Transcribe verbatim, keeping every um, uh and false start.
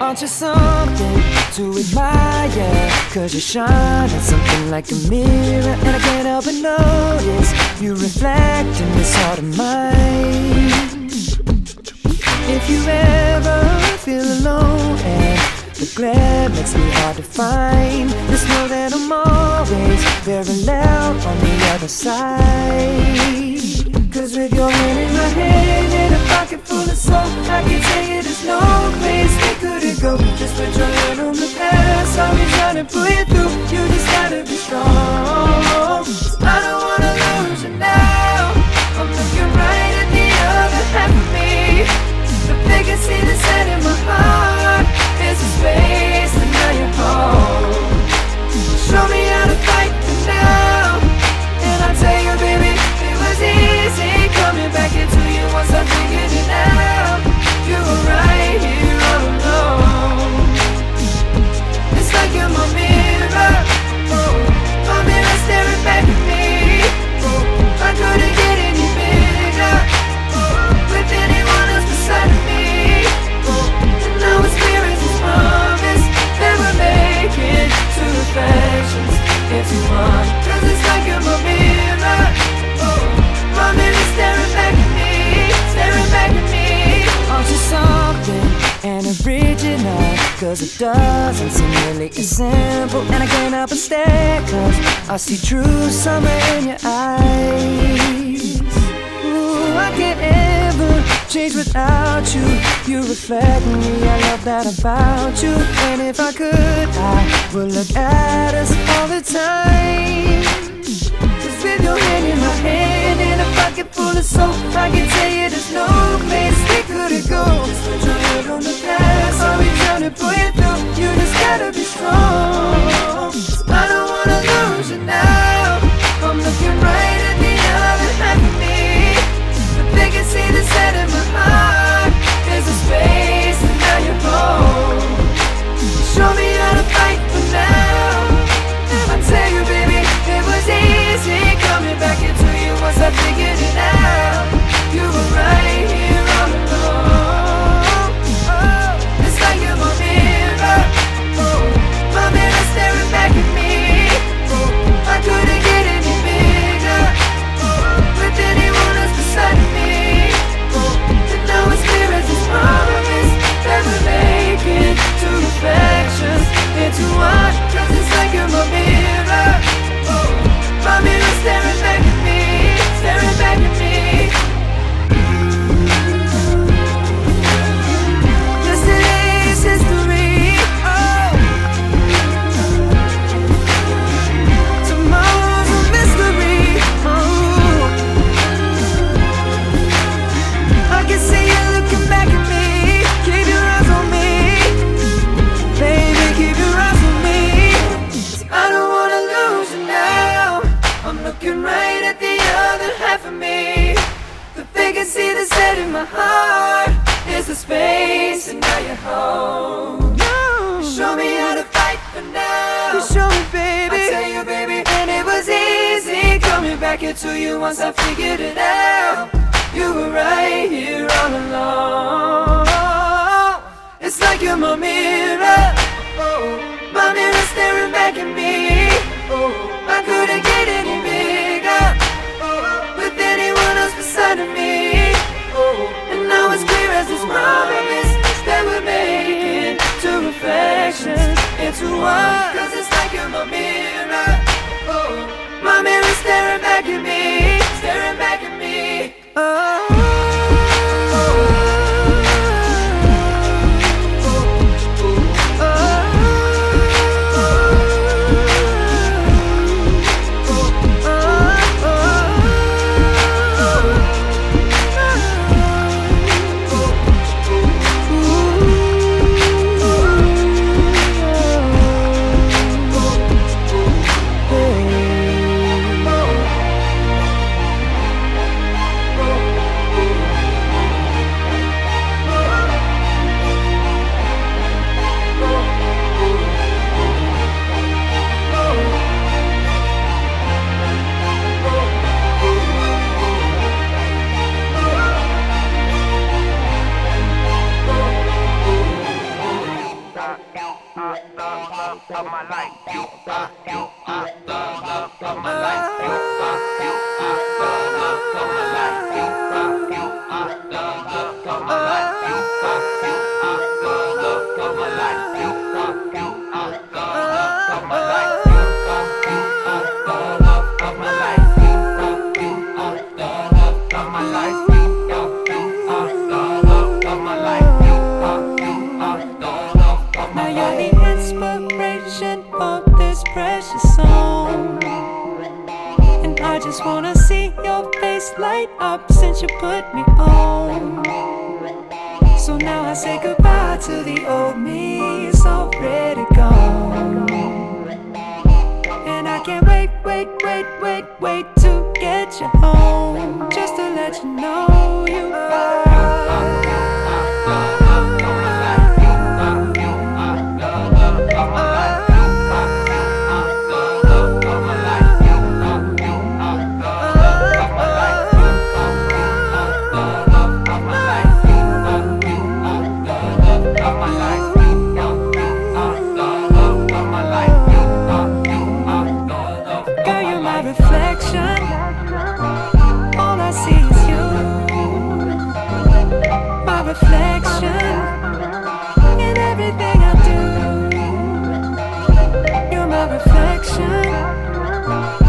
Aren't you something to admire? Cause you shine at something like a mirror, and I can't help but notice you reflect in this heart of mine. If you ever feel alone and the glare makes me hard to find, just know that I'm always very loud on the other side. Cause with your hand in my hand and a pocket full of soul, I can tell you there's no place we couldn't go. Just put your hand on the past, I'll be trying to pull you through. You just gotta be strong. I don't wanna lose you now. I'm looking right at the other half of me. The vacancy that's set in my heart is a space, and now you're home. Show me how to fight for now, and I'll tell you, baby, it was easy coming back into you once I figured it out. You were right here all alone. It's like you're my mirror, oh, my mirror staring back at me. Oh, I couldn't get any bigger, oh, with anyone else beside of me. Oh, and now it's clear as this promise that we're making two reflections into one. Cause it's like you're my mirror, oh, my mirror staring back at me, staring back at me. Aren't you something and original? Cause it doesn't seem really as simple, and I can't help but stare, cause I see true summer in your eyes. Ooh, I can't ever change without you. You reflect me, I love that about you. And if I could, I would look at us all the time. Cause with your hand in my hand and a pocket full of soap, I can tell you there's no place we couldn't go. Just put your head on the past, I'll be trying to pull you through. You just gotta be strong. I don't wanna lose you now. I'm looking right at the other half of me. The vacancy that's set in my heart is a space, and now you're home. Show me how to fight for now. I tell you, baby, it was easy coming back into you once I figured it out. You were right here all alone. Oh, it's like you're my mirror, oh, my mirror staring back at me. Oh, I couldn't get any bigger, oh, with anyone else beside of me. Oh, and now it's clear as this promise that we're making two reflections into one. Cause it's like you're my mirror, oh, my mirror staring back at me, staring back at me. Yesterday's history, oh, tomorrow's a mystery, oh. I can see you looking back at me. Keep your eyes on me, baby, keep your eyes on me. I don't wanna lose you now. I'm looking right at the other half of me. The vacancy that's set in my heart is the space, and now you're home. No. Show me how to fight for now. You show me, baby. I tell you, baby, and it was easy coming back into you once I figured it out. You were right here all along. It's like you're my mirror, oh, my mirror staring back at me. Oh, I couldn't get any bigger, oh, with anyone else beside of me. Oh, and now it's clear as this promise that we're making two reflections into one. Cause it's like you're my mirror, oh, my mirror staring back at me, staring back at me. Oh, just wanna see your face light up since you put me on. So now I say goodbye to the old me, it's already gone. And I can't wait, wait, wait, wait, wait to get you home, just to let you know you are. Reflection, all I see is you. My reflection in everything I do. You're my reflection.